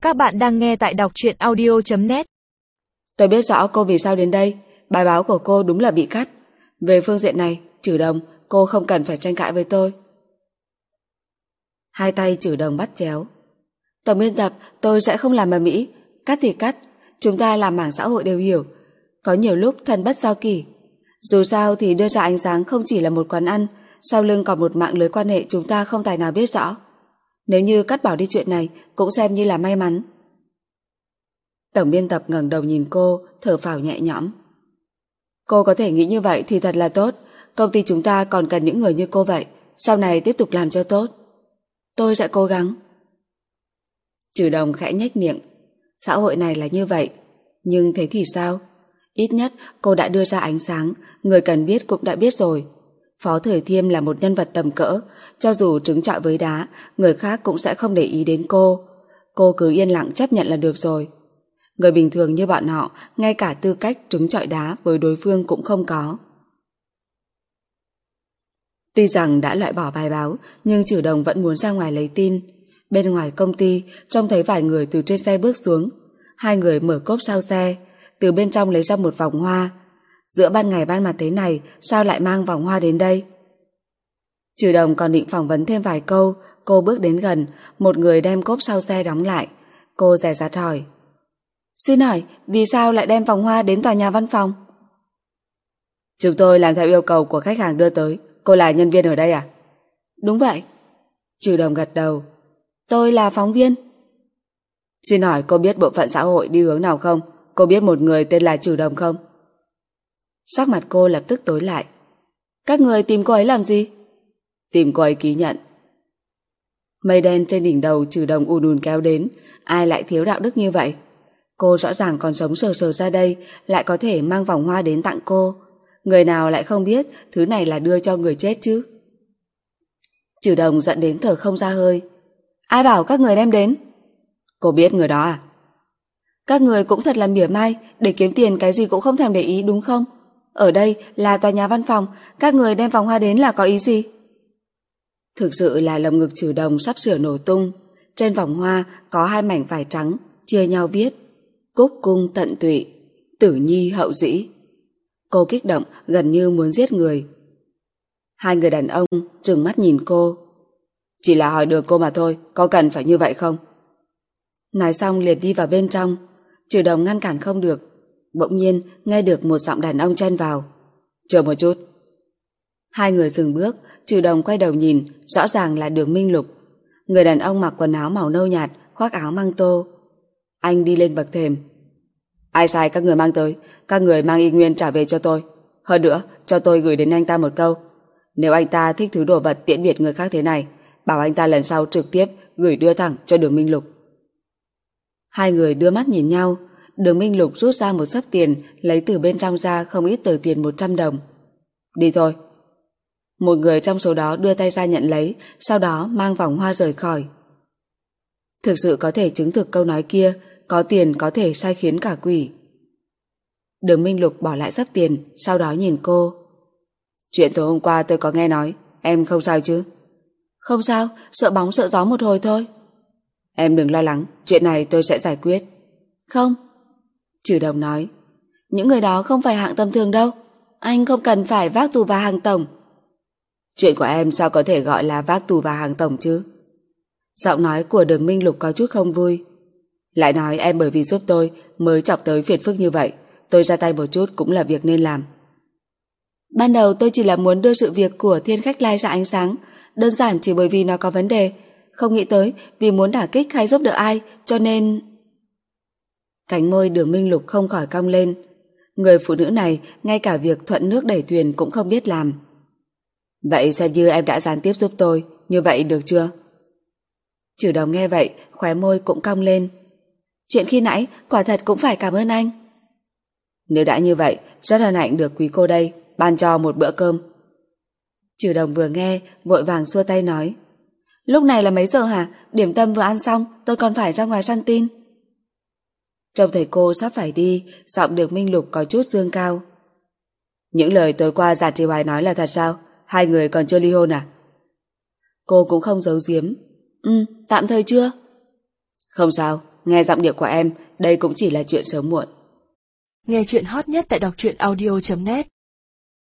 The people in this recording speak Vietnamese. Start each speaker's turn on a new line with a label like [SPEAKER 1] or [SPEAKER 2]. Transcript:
[SPEAKER 1] Các bạn đang nghe tại đọc truyện audio.net.
[SPEAKER 2] Tôi biết rõ cô vì sao đến đây. Bài báo của cô đúng là bị cắt. Về phương diện này, Trử Đồng, cô không cần phải tranh cãi với tôi. Hai tay Trử Đồng bắt chéo. Tổng biên tập, tôi sẽ không làm ầm ĩ. Cắt thì cắt, chúng ta làm mảng xã hội đều hiểu. Có nhiều lúc thân bất do kỷ. Dù sao thì đưa ra ánh sáng không chỉ là một quán ăn, sau lưng còn một mạng lưới quan hệ chúng ta không tài nào biết rõ. Nếu như cắt bỏ đi chuyện này cũng xem như là may mắn. Tổng biên tập ngẩng đầu nhìn cô, thở phào nhẹ nhõm. Cô có thể nghĩ như vậy thì thật là tốt. Công ty chúng ta còn cần những người như cô vậy. Sau này tiếp tục làm cho tốt. Tôi sẽ cố gắng. Trử Đồng khẽ nhếch miệng. Xã hội này là như vậy. Nhưng thế thì sao? Ít nhất cô đã đưa ra ánh sáng. Người cần biết cũng đã biết rồi. Phó Thời Thiêm là một nhân vật tầm cỡ. Cho dù trứng trọi với đá, người khác cũng sẽ không để ý đến cô. Cô cứ yên lặng chấp nhận là được rồi. Người bình thường như bọn họ, ngay cả tư cách trứng trọi đá với đối phương cũng không có. Tuy rằng đã loại bỏ bài báo, nhưng Trử Đồng vẫn muốn ra ngoài lấy tin. Bên ngoài công ty, trông thấy vài người từ trên xe bước xuống. Hai người mở cốp sau xe, từ bên trong lấy ra một vòng hoa. Giữa ban ngày ban mặt thế này, sao lại mang vòng hoa đến đây? Trử Đồng còn định phỏng vấn thêm vài câu, cô bước đến gần, một người đem cốp sau xe đóng lại. Cô dè dặt hỏi. Xin hỏi, vì sao lại đem vòng hoa đến tòa nhà văn phòng? Chúng tôi làm theo yêu cầu của khách hàng đưa tới. Cô là nhân viên ở đây à? Đúng vậy. Trử Đồng gật đầu. Tôi là phóng viên. Xin hỏi cô biết bộ phận xã hội đi hướng nào không? Cô biết một người tên là Trử Đồng không? Sắc mặt cô lập tức tối lại. Các người tìm cô ấy làm gì? Tìm cô ấy ký nhận. Mây đen trên đỉnh đầu Trử Đồng ùn ùn kéo đến. Ai lại thiếu đạo đức như vậy? Cô rõ ràng còn sống sờ sờ ra đây, lại có thể mang vòng hoa đến tặng cô. Người nào lại không biết thứ này là đưa cho người chết chứ? Trử Đồng giận đến thở không ra hơi. Ai bảo các người đem đến? Cô biết người đó à? Các người cũng thật là mỉa mai, để kiếm tiền cái gì cũng không thèm để ý đúng không? Ở đây là tòa nhà văn phòng, các người đem vòng hoa đến là có ý gì? Thực sự là lồng ngực Trử Đồng sắp sửa nổ tung. Trên vòng hoa có hai mảnh vải trắng, chia nhau viết Cúc cung tận tụy, tử nhi hậu dĩ. Cô kích động gần như muốn giết người. Hai người đàn ông trừng mắt nhìn cô. Chỉ là hỏi đường cô mà thôi, có cần phải như vậy không? Nói xong liền đi vào bên trong. Trử Đồng ngăn cản không được. Bỗng nhiên nghe được một giọng đàn ông chen vào. Chờ một chút. Hai người dừng bước. Trử Đồng quay đầu nhìn, rõ ràng là Đường Minh Lục. Người đàn ông mặc quần áo màu nâu nhạt, khoác áo măng tô. Anh đi lên bậc thềm. Ai sai các người mang tới, các người mang y nguyên trả về cho tôi. Hơn nữa, cho tôi gửi đến anh ta một câu. Nếu anh ta thích thứ đồ vật tiễn biệt người khác thế này, bảo anh ta lần sau trực tiếp gửi đưa thẳng cho Đường Minh Lục. Hai người đưa mắt nhìn nhau. Đường Minh Lục rút ra một xấp tiền, lấy từ bên trong ra không ít tờ tiền 100 đồng. Đi thôi. Một người trong số đó đưa tay ra nhận lấy, sau đó mang vòng hoa rời khỏi. Thực sự có thể chứng thực câu nói kia, có tiền có thể sai khiến cả quỷ. Đường Minh Lục bỏ lại xấp tiền, sau đó nhìn cô. Chuyện tối hôm qua tôi có nghe nói, em không sao chứ? Không sao, sợ bóng sợ gió một hồi thôi. Em đừng lo lắng, chuyện này tôi sẽ giải quyết. Không. Trử Đồng nói. Những người đó không phải hạng tầm thường đâu. Anh không cần phải vác tù và hàng tổng. Chuyện của em sao có thể gọi là vác tù và hàng tổng chứ? Giọng nói của Đường Minh Lục có chút không vui. Lại nói em bởi vì giúp tôi mới chọc tới phiền phức như vậy. Tôi ra tay một chút cũng là việc nên làm. Ban đầu tôi chỉ là muốn đưa sự việc của Thiên Khách Lai ra ánh sáng. Đơn giản chỉ bởi vì nó có vấn đề. Không nghĩ tới vì muốn đả kích hay giúp đỡ ai, cho nên... Cánh môi Đường Minh Lục không khỏi cong lên. Người phụ nữ này ngay cả việc thuận nước đẩy thuyền cũng không biết làm. Vậy xem như em đã gián tiếp giúp tôi, như vậy được chưa? Trử Đồng nghe vậy, khóe môi cũng cong lên. Chuyện khi nãy quả thật cũng phải cảm ơn anh. Nếu đã như vậy, rất hân hạnh được quý cô đây ban cho một bữa cơm. Trử Đồng vừa nghe, vội vàng xua tay nói. Lúc này là mấy giờ hả? Điểm tâm vừa ăn xong, tôi còn phải ra ngoài săn tin. Trông thấy cô sắp phải đi, giọng Đường Minh Lục có chút dương cao. Những lời tối qua Giản Trì Hoài nói là thật sao? Hai người còn chưa ly hôn à? Cô cũng không giấu giếm. Tạm thời chưa. Không sao, nghe giọng điệu của em, đây cũng chỉ là chuyện sớm muộn.
[SPEAKER 3] Nghe chuyện hot nhất tại đọc truyện audio.net